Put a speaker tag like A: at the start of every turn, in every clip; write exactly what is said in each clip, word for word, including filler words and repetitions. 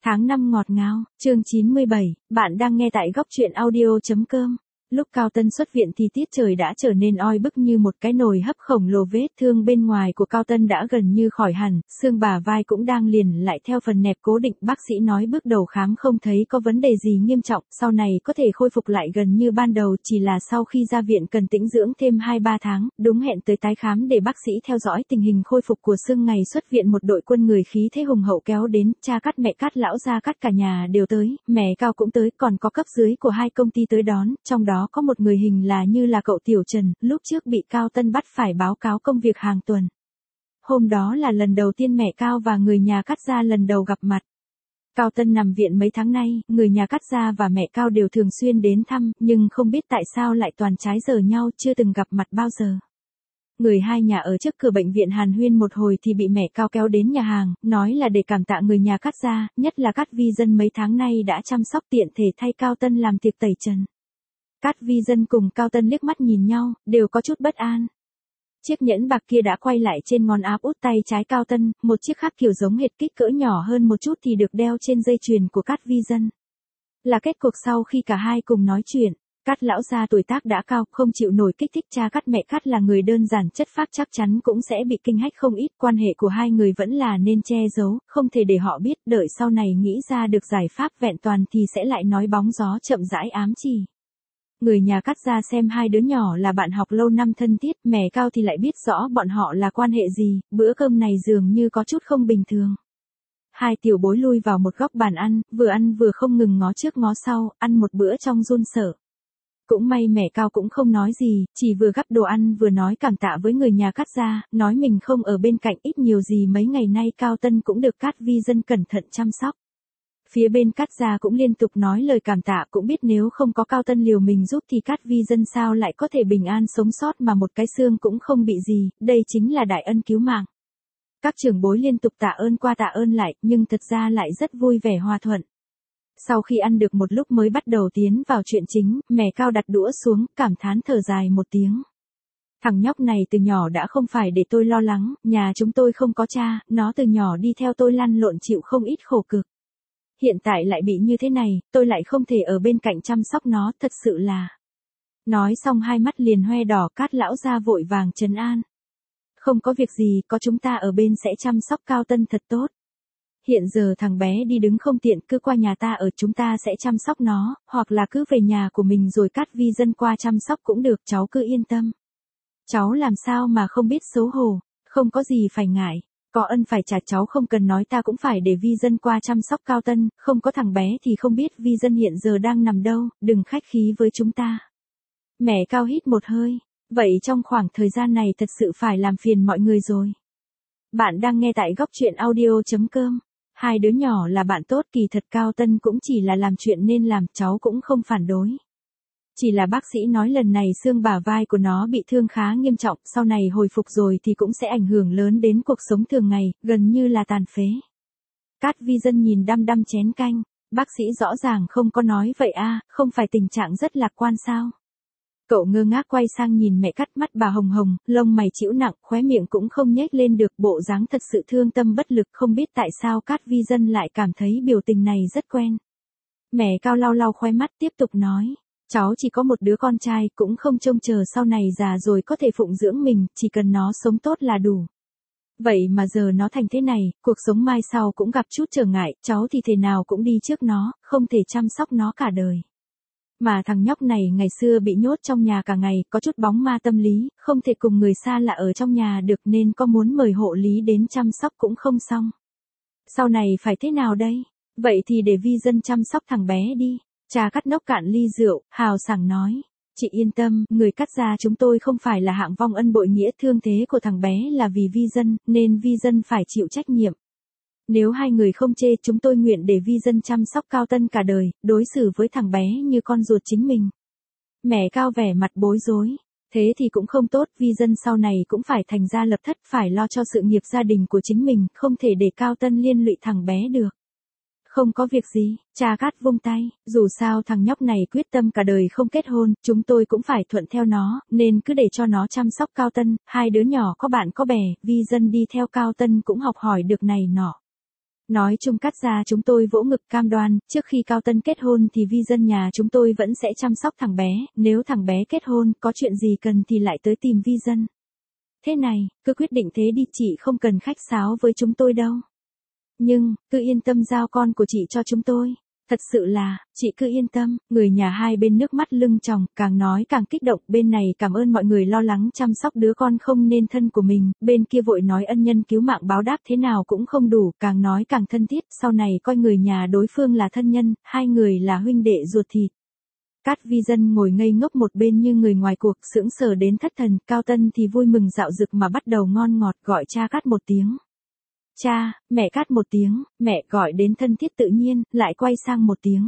A: Tháng năm ngọt ngào, chương chín mươi bảy, bạn đang nghe tại góc truyện audio.com. Lúc Cao Tân xuất viện thì tiết trời đã trở nên oi bức như một cái nồi hấp khổng lồ, vết thương bên ngoài của Cao Tân đã gần như khỏi hẳn, xương bả vai cũng đang liền lại theo phần nẹp cố định. Bác sĩ nói bước đầu khám không thấy có vấn đề gì nghiêm trọng, sau này có thể khôi phục lại gần như ban đầu, chỉ là sau khi ra viện cần tĩnh dưỡng thêm hai ba tháng, đúng hẹn tới tái khám để bác sĩ theo dõi tình hình khôi phục của xương. Ngày xuất viện một đội quân người khí thế hùng hậu kéo đến, cha Cát, mẹ Cát, lão gia Cát cả nhà đều tới, mẹ Cao cũng tới, còn có cấp dưới của hai công ty tới đón, trong đó có một người hình là như là cậu Tiểu Trần, lúc trước bị Cao Tân bắt phải báo cáo công việc hàng tuần. Hôm đó là lần đầu tiên mẹ Cao và người nhà Cát gia lần đầu gặp mặt. Cao Tân nằm viện mấy tháng nay, người nhà Cát gia và mẹ Cao đều thường xuyên đến thăm, nhưng không biết tại sao lại toàn trái giờ nhau, chưa từng gặp mặt bao giờ. Người hai nhà ở trước cửa bệnh viện hàn huyên một hồi thì bị mẹ Cao kéo đến nhà hàng, nói là để cảm tạ người nhà Cát gia, nhất là Cát Vi Dân mấy tháng nay đã chăm sóc, tiện thể thay Cao Tân làm tiệc tẩy trần. Cát Vi Dân cùng Cao Tân liếc mắt nhìn nhau, đều có chút bất an. Chiếc nhẫn bạc kia đã quay lại trên ngón áp út tay trái Cao Tân, một chiếc khác kiểu giống hệt kích cỡ nhỏ hơn một chút thì được đeo trên dây chuyền của Cát Vi Dân. Là kết cuộc sau khi cả hai cùng nói chuyện. Cát lão gia tuổi tác đã cao, không chịu nổi kích thích, cha Cát mẹ Cát là người đơn giản chất phác, chắc chắn cũng sẽ bị kinh hách không ít. Quan hệ của hai người vẫn là nên che giấu, không thể để họ biết, đợi sau này nghĩ ra được giải pháp vẹn toàn thì sẽ lại nói bóng gió chậm rãi ám chỉ. Người nhà Cát gia xem hai đứa nhỏ là bạn học lâu năm thân thiết, mẹ Cao thì lại biết rõ bọn họ là quan hệ gì, bữa cơm này dường như có chút không bình thường. Hai tiểu bối lui vào một góc bàn ăn, vừa ăn vừa không ngừng ngó trước ngó sau, ăn một bữa trong run sợ. Cũng may mẹ Cao cũng không nói gì, chỉ vừa gắp đồ ăn vừa nói cảm tạ với người nhà Cát gia, nói mình không ở bên cạnh ít nhiều gì mấy ngày nay Cao Tân cũng được Cát Vi Dân cẩn thận chăm sóc. Phía bên Cát gia cũng liên tục nói lời cảm tạ, cũng biết nếu không có Cao Tân liều mình giúp thì Cát Vi Dân sao lại có thể bình an sống sót mà một cái xương cũng không bị gì, đây chính là đại ân cứu mạng. Các trưởng bối liên tục tạ ơn qua tạ ơn lại, nhưng thật ra lại rất vui vẻ hòa thuận. Sau khi ăn được một lúc mới bắt đầu tiến vào chuyện chính, mẹ Cao đặt đũa xuống, cảm thán thở dài một tiếng. Thằng nhóc này từ nhỏ đã không phải để tôi lo lắng, nhà chúng tôi không có cha, nó từ nhỏ đi theo tôi lăn lộn chịu không ít khổ cực. Hiện tại lại bị như thế này, tôi lại không thể ở bên cạnh chăm sóc nó, thật sự là... Nói xong hai mắt liền hoe đỏ. Cát lão gia vội vàng trấn an. Không có việc gì, có chúng ta ở bên sẽ chăm sóc Cao Tân thật tốt. Hiện giờ thằng bé đi đứng không tiện, cứ qua nhà ta ở, chúng ta sẽ chăm sóc nó, hoặc là cứ về nhà của mình rồi Cát Vi Dân qua chăm sóc cũng được, cháu cứ yên tâm. Cháu làm sao mà không biết xấu hổ, không có gì phải ngại. Có ân phải trả, cháu không cần nói, ta cũng phải để Vi Dân qua chăm sóc Cao Tân, không có thằng bé thì không biết Vi Dân hiện giờ đang nằm đâu, đừng khách khí với chúng ta. Mẹ Cao hít một hơi, vậy trong khoảng thời gian này thật sự phải làm phiền mọi người rồi. Bạn đang nghe tại góc truyện audio.com. Hai đứa nhỏ là bạn tốt, kỳ thật Cao Tân cũng chỉ là làm chuyện nên làm, cháu cũng không phản đối. Chỉ là bác sĩ nói lần này xương bả vai của nó bị thương khá nghiêm trọng, sau này hồi phục rồi thì cũng sẽ ảnh hưởng lớn đến cuộc sống thường ngày, gần như là tàn phế. Cát Vi Dân nhìn đăm đăm chén canh, bác sĩ rõ ràng không có nói vậy a, không phải tình trạng rất lạc quan sao? Cậu ngơ ngác quay sang nhìn mẹ Cát, mắt bà hồng hồng, lông mày chĩu nặng, khóe miệng cũng không nhếch lên được, bộ dáng thật sự thương tâm bất lực, không biết tại sao Cát Vi Dân lại cảm thấy biểu tình này rất quen. Mẹ Cao lau lau khóe mắt tiếp tục nói. Cháu chỉ có một đứa con trai, cũng không trông chờ sau này già rồi có thể phụng dưỡng mình, chỉ cần nó sống tốt là đủ. Vậy mà giờ nó thành thế này, cuộc sống mai sau cũng gặp chút trở ngại, cháu thì thể nào cũng đi trước nó, không thể chăm sóc nó cả đời. Mà thằng nhóc này ngày xưa bị nhốt trong nhà cả ngày, có chút bóng ma tâm lý, không thể cùng người xa lạ ở trong nhà được nên có muốn mời hộ lý đến chăm sóc cũng không xong. Sau này phải thế nào đây? Vậy thì để Vi Dân chăm sóc thằng bé đi. Cha Cát nốc cạn ly rượu, hào sảng nói. Chị yên tâm, người Cát gia chúng tôi không phải là hạng vong ân bội nghĩa, thương thế của thằng bé là vì Vi Dân, nên Vi Dân phải chịu trách nhiệm. Nếu hai người không chê, chúng tôi nguyện để Vi Dân chăm sóc Cao Tân cả đời, đối xử với thằng bé như con ruột chính mình. Mẹ Cao vẻ mặt bối rối. Thế thì cũng không tốt, Vi Dân sau này cũng phải thành gia lập thất, phải lo cho sự nghiệp gia đình của chính mình, không thể để Cao Tân liên lụy thằng bé được. Không có việc gì, cha Cát vung tay, dù sao thằng nhóc này quyết tâm cả đời không kết hôn, chúng tôi cũng phải thuận theo nó, nên cứ để cho nó chăm sóc Cao Tân, hai đứa nhỏ có bạn có bè, Vi Dân đi theo Cao Tân cũng học hỏi được này nọ. Nói chung cắt ra chúng tôi vỗ ngực cam đoan, trước khi Cao Tân kết hôn thì vi dân nhà chúng tôi vẫn sẽ chăm sóc thằng bé, nếu thằng bé kết hôn, có chuyện gì cần thì lại tới tìm vi dân. Thế này, cứ quyết định thế đi, chị không cần khách sáo với chúng tôi đâu. Nhưng, cứ yên tâm giao con của chị cho chúng tôi. Thật sự là, chị cứ yên tâm, người nhà hai bên nước mắt lưng tròng, càng nói càng kích động, bên này cảm ơn mọi người lo lắng chăm sóc đứa con không nên thân của mình, bên kia vội nói ân nhân cứu mạng báo đáp thế nào cũng không đủ, càng nói càng thân thiết, sau này coi người nhà đối phương là thân nhân, hai người là huynh đệ ruột thịt. Cát vi dân ngồi ngây ngốc một bên như người ngoài cuộc, sững sờ đến thất thần, Cao Tân thì vui mừng dạo dực mà bắt đầu ngon ngọt gọi cha Cát một tiếng. Cha, mẹ Cát một tiếng, mẹ gọi đến thân thiết tự nhiên, lại quay sang một tiếng.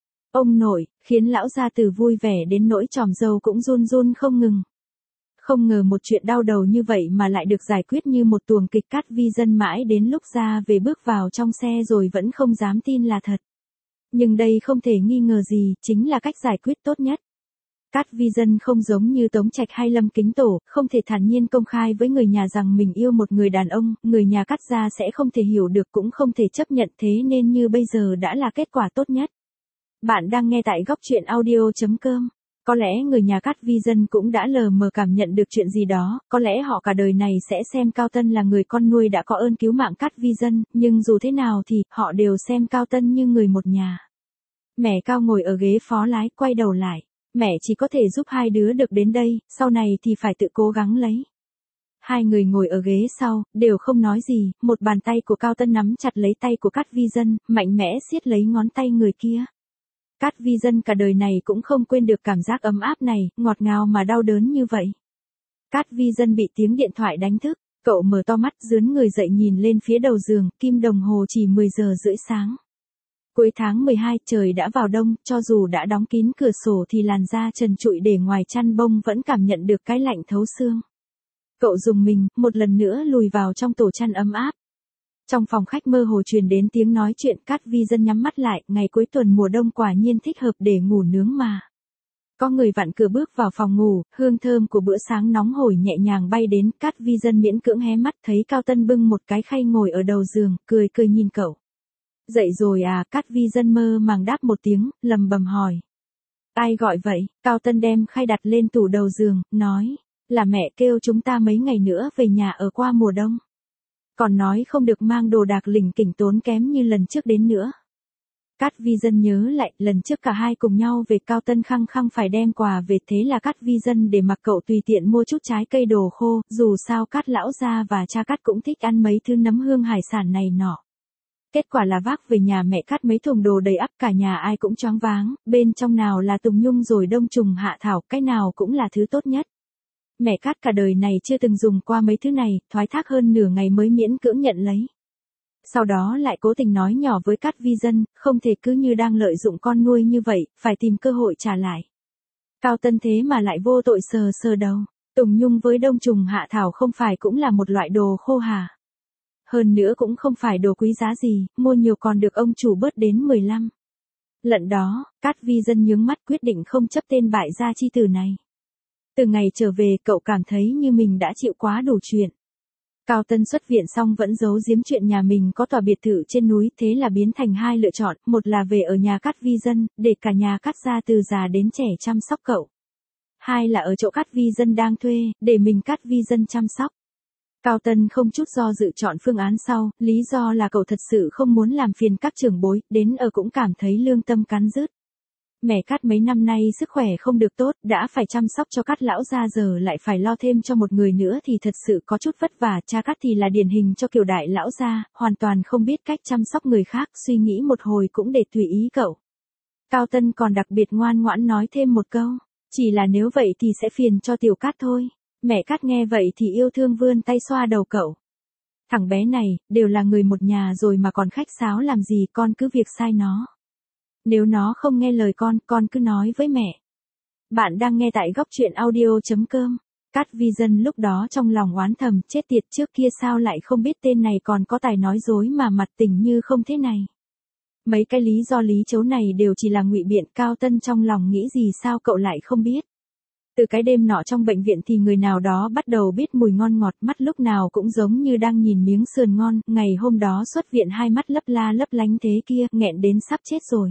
A: Ông nội, khiến lão gia tử vui vẻ đến nỗi tròm râu cũng run run không ngừng. Không ngờ một chuyện đau đầu như vậy mà lại được giải quyết như một tuồng kịch. Cát vi dân mãi đến lúc ra về bước vào trong xe rồi vẫn không dám tin là thật. Nhưng đây không thể nghi ngờ gì, chính là cách giải quyết tốt nhất. Cát vi dân không giống như Tống Trạch hay Lâm Kính Tổ, không thể thản nhiên công khai với người nhà rằng mình yêu một người đàn ông, người nhà Cát gia sẽ không thể hiểu được cũng không thể chấp nhận, thế nên như bây giờ đã là kết quả tốt nhất. Bạn đang nghe tại góc truyện audio chấm com. Có lẽ người nhà Cát vi dân cũng đã lờ mờ cảm nhận được chuyện gì đó, có lẽ họ cả đời này sẽ xem Cao Tân là người con nuôi đã có ơn cứu mạng Cát vi dân, nhưng dù thế nào thì, họ đều xem Cao Tân như người một nhà. Mẹ Cao ngồi ở ghế phó lái, quay đầu lại. Mẹ chỉ có thể giúp hai đứa được đến đây, sau này thì phải tự cố gắng lấy. Hai người ngồi ở ghế sau, đều không nói gì, một bàn tay của Cao Tân nắm chặt lấy tay của Cát vi dân, mạnh mẽ siết lấy ngón tay người kia. Cát vi dân cả đời này cũng không quên được cảm giác ấm áp này, ngọt ngào mà đau đớn như vậy. Cát vi dân bị tiếng điện thoại đánh thức, cậu mở to mắt dướn người dậy nhìn lên phía đầu giường, kim đồng hồ chỉ mười giờ rưỡi sáng. Cuối tháng mười hai, trời đã vào đông, cho dù đã đóng kín cửa sổ thì làn da trần trụi để ngoài chăn bông vẫn cảm nhận được cái lạnh thấu xương. Cậu dùng mình, một lần nữa lùi vào trong tổ chăn ấm áp. Trong phòng khách mơ hồ truyền đến tiếng nói chuyện. Cát vi dân nhắm mắt lại, ngày cuối tuần mùa đông quả nhiên thích hợp để ngủ nướng mà. Có người vặn cửa bước vào phòng ngủ, hương thơm của bữa sáng nóng hổi nhẹ nhàng bay đến. Cát vi dân miễn cưỡng hé mắt thấy Cao Tân bưng một cái khay ngồi ở đầu giường, cười cười nhìn cậu. Dậy rồi à? Cát vi dân mơ màng đáp một tiếng, lầm bầm hỏi. Ai gọi vậy? Cao Tân đem khay đặt lên tủ đầu giường, nói. Là mẹ kêu chúng ta mấy ngày nữa về nhà ở qua mùa đông. Còn nói không được mang đồ đạc lỉnh kỉnh tốn kém như lần trước đến nữa. Cát vi dân nhớ lại, lần trước cả hai cùng nhau về, Cao Tân khăng khăng phải đem quà về, thế là Cát vi dân để mặc cậu tùy tiện mua chút trái cây đồ khô, dù sao Cát lão gia và cha Cát cũng thích ăn mấy thứ nấm hương hải sản này nọ. Kết quả là vác về nhà mẹ Cát mấy thùng đồ đầy ắp, cả nhà ai cũng choáng váng, bên trong nào là tùng nhung rồi đông trùng hạ thảo, cái nào cũng là thứ tốt nhất. Mẹ Cát cả đời này chưa từng dùng qua mấy thứ này, thoái thác hơn nửa ngày mới miễn cưỡng nhận lấy. Sau đó lại cố tình nói nhỏ với Cát vi dân, không thể cứ như đang lợi dụng con nuôi như vậy, phải tìm cơ hội trả lại. Cao Tân thế mà lại vô tội sờ sờ đầu, tùng nhung với đông trùng hạ thảo không phải cũng là một loại đồ khô hả? Hơn nữa cũng không phải đồ quý giá gì, mua nhiều còn được ông chủ bớt đến mười lăm. Lận đó, Cát vi dân nhướng mắt quyết định không chấp tên bại gia chi tử này. Từ ngày trở về cậu cảm thấy như mình đã chịu quá đủ chuyện. Cao Tân xuất viện xong vẫn giấu giếm chuyện nhà mình có tòa biệt thự trên núi, thế là biến thành hai lựa chọn, một là về ở nhà Cát vi dân, để cả nhà Cát gia từ già đến trẻ chăm sóc cậu. Hai là ở chỗ Cát vi dân đang thuê, để mình Cát vi dân chăm sóc. Cao Tân không chút do dự chọn phương án sau, lý do là cậu thật sự không muốn làm phiền các trưởng bối, đến ở cũng cảm thấy lương tâm cắn rứt. Mẹ Cát mấy năm nay sức khỏe không được tốt, đã phải chăm sóc cho Cát lão gia giờ lại phải lo thêm cho một người nữa thì thật sự có chút vất vả. Cha Cát thì là điển hình cho kiểu đại lão gia, hoàn toàn không biết cách chăm sóc người khác, suy nghĩ một hồi cũng để tùy ý cậu. Cao Tân còn đặc biệt ngoan ngoãn nói thêm một câu, chỉ là nếu vậy thì sẽ phiền cho tiểu Cát thôi. Mẹ Cát nghe vậy thì yêu thương vươn tay xoa đầu cậu. Thằng bé này, đều là người một nhà rồi mà còn khách sáo làm gì, con cứ việc sai nó. Nếu nó không nghe lời con, con cứ nói với mẹ. Bạn đang nghe tại góc truyện audio chấm com. Cát vi dân lúc đó trong lòng oán thầm, chết tiệt, trước kia sao lại không biết tên này còn có tài nói dối mà mặt tình như không thế này. Mấy cái lý do lý chấu này đều chỉ là ngụy biện. Cao Tân trong lòng nghĩ gì sao cậu lại không biết. Từ cái đêm nọ trong bệnh viện thì người nào đó bắt đầu biết mùi ngon ngọt, mắt lúc nào cũng giống như đang nhìn miếng sườn ngon, ngày hôm đó xuất viện hai mắt lấp la lấp lánh thế kia, nghẹn đến sắp chết rồi.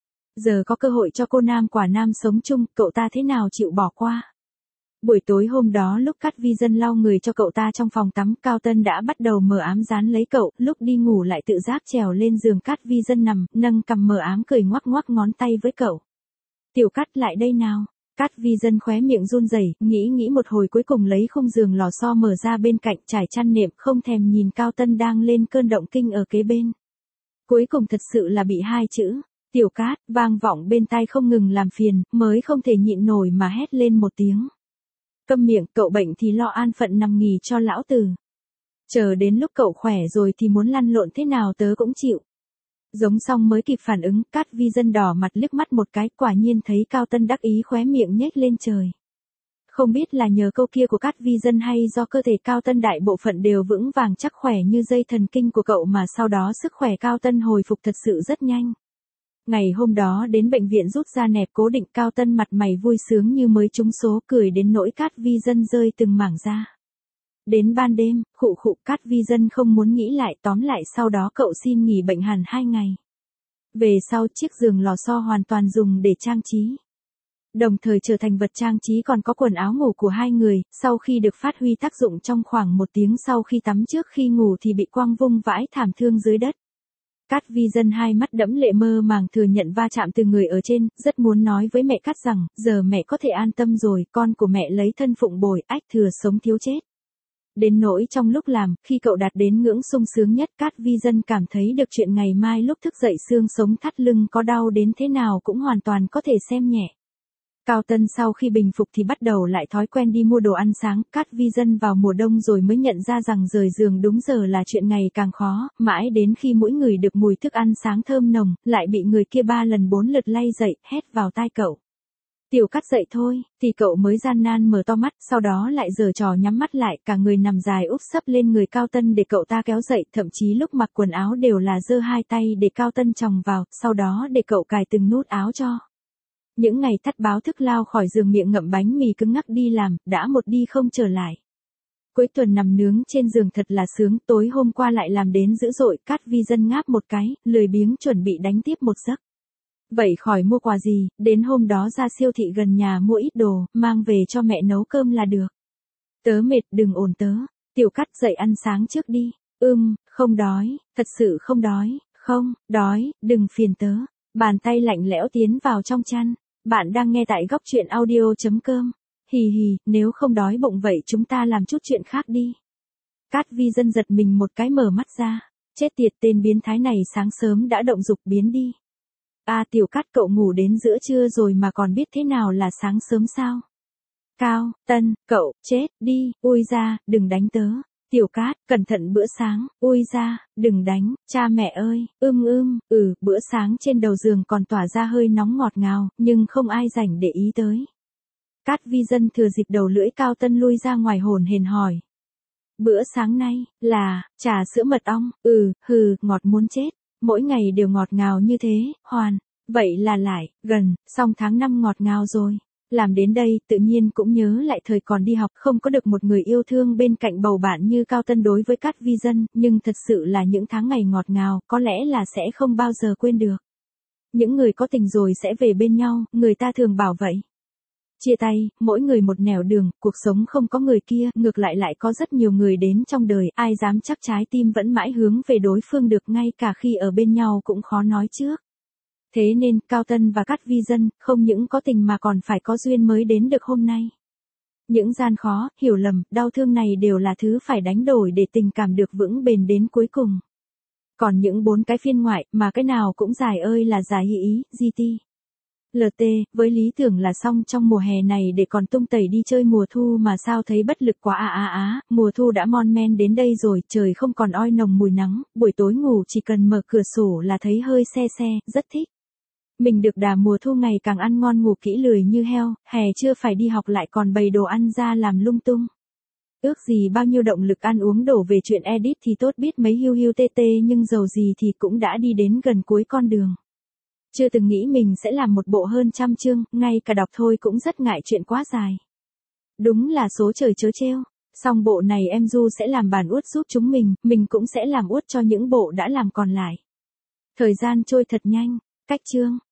A: Giờ có cơ hội cho cô nam quả nam sống chung, cậu ta thế nào chịu bỏ qua. Buổi tối hôm đó lúc Cát Vi Dân lau người cho cậu ta trong phòng tắm, Cao Tân đã bắt đầu mờ ám dán lấy cậu, lúc đi ngủ lại tự giác trèo lên giường Cát Vi Dân nằm, nâng cằm mờ ám cười ngoắc ngoắc ngón tay với cậu. Tiểu Cát lại đây nào. Cát Vi Dân khóe miệng run rẩy, nghĩ nghĩ một hồi cuối cùng lấy khung giường lò xo mở ra bên cạnh trải chăn nệm, không thèm nhìn Cao Tân đang lên cơn động kinh ở kế bên. Cuối cùng thật sự là bị hai chữ, Tiểu Cát, vang vọng bên tai không ngừng làm phiền, mới không thể nhịn nổi mà hét lên một tiếng. Câm miệng, cậu bệnh thì lo an phận nằm nghỉ cho lão tử. Chờ đến lúc cậu khỏe rồi thì muốn lăn lộn thế nào tớ cũng chịu. Giống xong mới kịp phản ứng, Cát Vi Dân đỏ mặt liếc mắt một cái, quả nhiên thấy Cao Tân đắc ý khóe miệng nhếch lên trời. Không biết là nhờ câu kia của Cát Vi Dân hay do cơ thể Cao Tân đại bộ phận đều vững vàng chắc khỏe như dây thần kinh của cậu mà sau đó sức khỏe Cao Tân hồi phục thật sự rất nhanh. Ngày hôm đó đến bệnh viện rút ra nẹp cố định, Cao Tân mặt mày vui sướng như mới trúng số, cười đến nỗi Cát Vi Dân rơi từng mảng da. Đến ban đêm, khụ khụ, Cát Vi Dân không muốn nghĩ lại, tóm lại sau đó cậu xin nghỉ bệnh hẳn hai ngày. Về sau chiếc giường lò xo hoàn toàn dùng để trang trí. Đồng thời trở thành vật trang trí còn có quần áo ngủ của hai người, sau khi được phát huy tác dụng trong khoảng một tiếng sau khi tắm trước khi ngủ thì bị quăng vung vãi thảm thương dưới đất. Cát Vi Dân hai mắt đẫm lệ mơ màng thừa nhận va chạm từ người ở trên, rất muốn nói với mẹ Cát rằng, giờ mẹ có thể an tâm rồi, con của mẹ lấy thân phụng bồi, ách thừa sống thiếu chết. Đến nỗi trong lúc làm, khi cậu đạt đến ngưỡng sung sướng nhất, Cát Vi Dân cảm thấy được chuyện ngày mai lúc thức dậy xương sống thắt lưng có đau đến thế nào cũng hoàn toàn có thể xem nhẹ. Cao Tân sau khi bình phục thì bắt đầu lại thói quen đi mua đồ ăn sáng, Cát Vi Dân vào mùa đông rồi mới nhận ra rằng rời giường đúng giờ là chuyện ngày càng khó, mãi đến khi mỗi người được mùi thức ăn sáng thơm nồng, lại bị người kia ba lần bốn lượt lay dậy, hét vào tai cậu. Tiểu Cát dậy thôi, thì cậu mới gian nan mở to mắt, sau đó lại giở trò nhắm mắt lại, cả người nằm dài úp sấp lên người Cao Tân để cậu ta kéo dậy, thậm chí lúc mặc quần áo đều là giơ hai tay để Cao Tân chòng vào, sau đó để cậu cài từng nút áo cho. Những ngày thắt báo thức lao khỏi giường miệng ngậm bánh mì cứng ngắc đi làm, đã một đi không trở lại. Cuối tuần nằm nướng trên giường thật là sướng, tối hôm qua lại làm đến dữ dội, Cát Vi Dân ngáp một cái, lười biếng chuẩn bị đánh tiếp một giấc. Vậy khỏi mua quà gì, đến hôm đó ra siêu thị gần nhà mua ít đồ, mang về cho mẹ nấu cơm là được. Tớ mệt, đừng ồn tớ. Tiểu Cát dậy ăn sáng trước đi. Ừm, không đói, thật sự không đói, không, đói, đừng phiền tớ. Bàn tay lạnh lẽo tiến vào trong chăn. Bạn đang nghe tại góc truyện audio chấm com. Hì hì, nếu không đói bụng vậy chúng ta làm chút chuyện khác đi. Cát Vi Dân giật mình một cái mở mắt ra. Chết tiệt, tên biến thái này sáng sớm đã động dục biến đi. À Tiểu Cát, cậu ngủ đến giữa trưa rồi mà còn biết thế nào là sáng sớm sao? Cao Tân, cậu, chết đi, ui ra, đừng đánh tớ. Tiểu Cát, cẩn thận bữa sáng, ui ra, đừng đánh, cha mẹ ơi, ưm ưm, ừ, bữa sáng trên đầu giường còn tỏa ra hơi nóng ngọt ngào, nhưng không ai rảnh để ý tới. Cát Vi Dân thừa dịp đầu lưỡi Cao Tân lui ra ngoài hồn hển hỏi. Bữa sáng nay, là, trà sữa mật ong, ừ, hừ, ngọt muốn chết, mỗi ngày đều ngọt ngào như thế, hoàn, vậy là lại, gần, xong tháng năm ngọt ngào rồi. Làm đến đây, tự nhiên cũng nhớ lại thời còn đi học, không có được một người yêu thương bên cạnh bầu bạn như Cao Tân đối với Cát Vi Dân, nhưng thật sự là những tháng ngày ngọt ngào, có lẽ là sẽ không bao giờ quên được. Những người có tình rồi sẽ về bên nhau, người ta thường bảo vậy. Chia tay, mỗi người một nẻo đường, cuộc sống không có người kia, ngược lại lại có rất nhiều người đến trong đời, ai dám chắc trái tim vẫn mãi hướng về đối phương được, ngay cả khi ở bên nhau cũng khó nói trước. Thế nên, Cao Tân và Cát Vi Dân, không những có tình mà còn phải có duyên mới đến được hôm nay. Những gian khó, hiểu lầm, đau thương này đều là thứ phải đánh đổi để tình cảm được vững bền đến cuối cùng. Còn những bốn cái phiên ngoại, mà cái nào cũng dài ơi là dài hỷ ý, giê tê. lờ tê, với lý tưởng là xong trong mùa hè này để còn tung tẩy đi chơi mùa thu mà sao thấy bất lực quá à à á, mùa thu đã mon men đến đây rồi, trời không còn oi nồng mùi nắng, buổi tối ngủ chỉ cần mở cửa sổ là thấy hơi se se, rất thích. Mình được đà mùa thu ngày càng ăn ngon ngủ kỹ lười như heo, hè chưa phải đi học lại còn bày đồ ăn ra làm lung tung. Ước gì bao nhiêu động lực ăn uống đổ về chuyện edit thì tốt biết mấy hiu hiu tê tê, nhưng dầu gì thì cũng đã đi đến gần cuối con đường. Chưa từng nghĩ mình sẽ làm một bộ hơn trăm chương, ngay cả đọc thôi cũng rất ngại chuyện quá dài. Đúng là số trời trớ trêu. Xong bộ này em Du sẽ làm bản uất giúp chúng mình, mình cũng sẽ làm uất cho những bộ đã làm còn lại. Thời gian trôi thật nhanh. Cách chương.